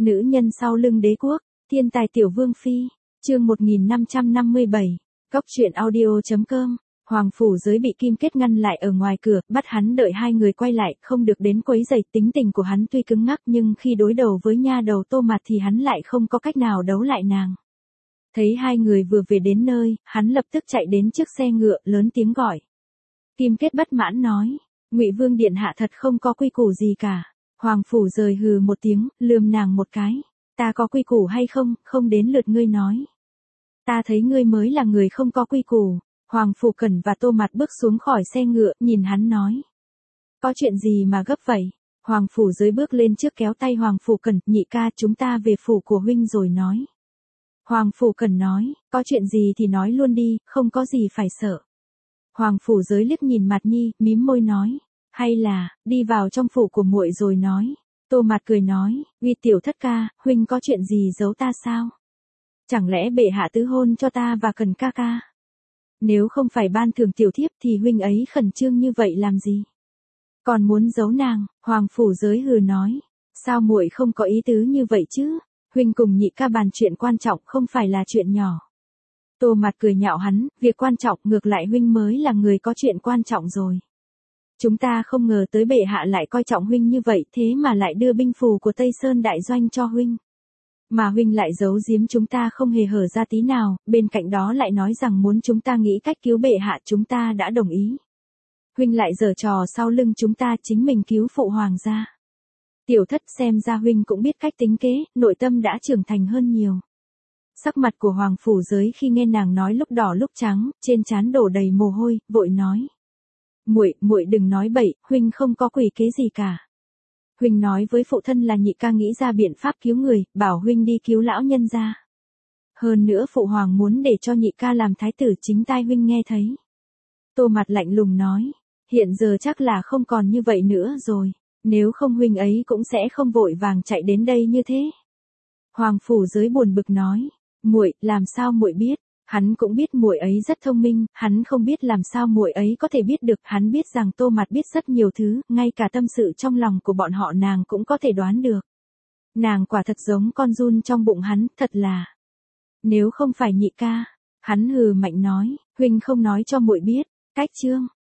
Nữ nhân sau lưng đế quốc, thiên tài tiểu vương phi, chương 1557, Cốc truyện audio.com. Hoàng phủ giới bị Kim Kết ngăn lại ở ngoài cửa, bắt hắn đợi hai người quay lại, không được đến quấy rầy. Tính tình của hắn tuy cứng ngắc nhưng khi đối đầu với nha đầu Tô Mạt thì hắn lại không có cách nào đấu lại nàng. Thấy hai người vừa về đến nơi, hắn lập tức chạy đến trước xe ngựa, lớn tiếng gọi. Kim Kết bất mãn nói, Ngụy Vương điện hạ thật không có quy củ gì cả. Hoàng phủ rời hừ một tiếng, lườm nàng một cái. Ta có quy củ hay không, không đến lượt ngươi nói. Ta thấy ngươi mới là người không có quy củ. Hoàng Phủ Cẩn và Tô Mạt bước xuống khỏi xe ngựa, nhìn hắn nói. Có chuyện gì mà gấp vậy? Hoàng Phủ Giới bước lên trước kéo tay Hoàng Phủ Cẩn, nhị ca chúng ta về phủ của huynh rồi nói. Hoàng Phủ Cẩn nói, có chuyện gì thì nói luôn đi, không có gì phải sợ. Hoàng Phủ Giới liếc nhìn Mạt Nhi, mím môi nói, hay là, đi vào trong phủ của muội rồi nói. Tô Mạt cười nói, uy tiểu thất ca, huynh có chuyện gì giấu ta sao? Chẳng lẽ bệ hạ tứ hôn cho ta và Cẩn ca ca? Nếu không phải ban thưởng tiểu thiếp thì huynh ấy khẩn trương như vậy làm gì? Còn muốn giấu nàng, Hoàng Phủ Giới hừ nói. Sao muội không có ý tứ như vậy chứ? Huynh cùng nhị ca bàn chuyện quan trọng không phải là chuyện nhỏ. Tô Mạt cười nhạo hắn, việc quan trọng ngược lại huynh mới là người có chuyện quan trọng rồi. Chúng ta không ngờ tới bệ hạ lại coi trọng huynh như vậy thế mà lại đưa binh phù của Tây Sơn Đại Doanh cho huynh. Mà huynh lại giấu giếm chúng ta không hề hở ra tí nào, bên cạnh đó lại nói rằng muốn chúng ta nghĩ cách cứu bệ hạ chúng ta đã đồng ý. Huynh lại giở trò sau lưng chúng ta chính mình cứu phụ hoàng gia. Tiểu thất xem ra huynh cũng biết cách tính kế, nội tâm đã trưởng thành hơn nhiều. Sắc mặt của Hoàng Phủ Giới khi nghe nàng nói lúc đỏ lúc trắng, trên trán đổ đầy mồ hôi, vội nói. Muội đừng nói bậy, huynh không có quỷ kế gì cả. Huynh nói với phụ thân là nhị ca nghĩ ra biện pháp cứu người, bảo huynh đi cứu lão nhân gia. Hơn nữa phụ hoàng muốn để cho nhị ca làm thái tử chính tai huynh nghe thấy. Tô Mạt lạnh lùng nói, hiện giờ chắc là không còn như vậy nữa rồi, nếu không huynh ấy cũng sẽ không vội vàng chạy đến đây như thế. Hoàng Phủ Giới buồn bực nói, muội, làm sao muội biết? Hắn cũng biết muội ấy rất thông minh, hắn không biết làm sao muội ấy có thể biết được, hắn biết rằng Tô Mạt biết rất nhiều thứ, ngay cả tâm sự trong lòng của bọn họ nàng cũng có thể đoán được. Nàng quả thật giống con giun trong bụng hắn, thật là. Nếu không phải nhị ca, hắn hừ mạnh nói, huynh không nói cho muội biết, cách chương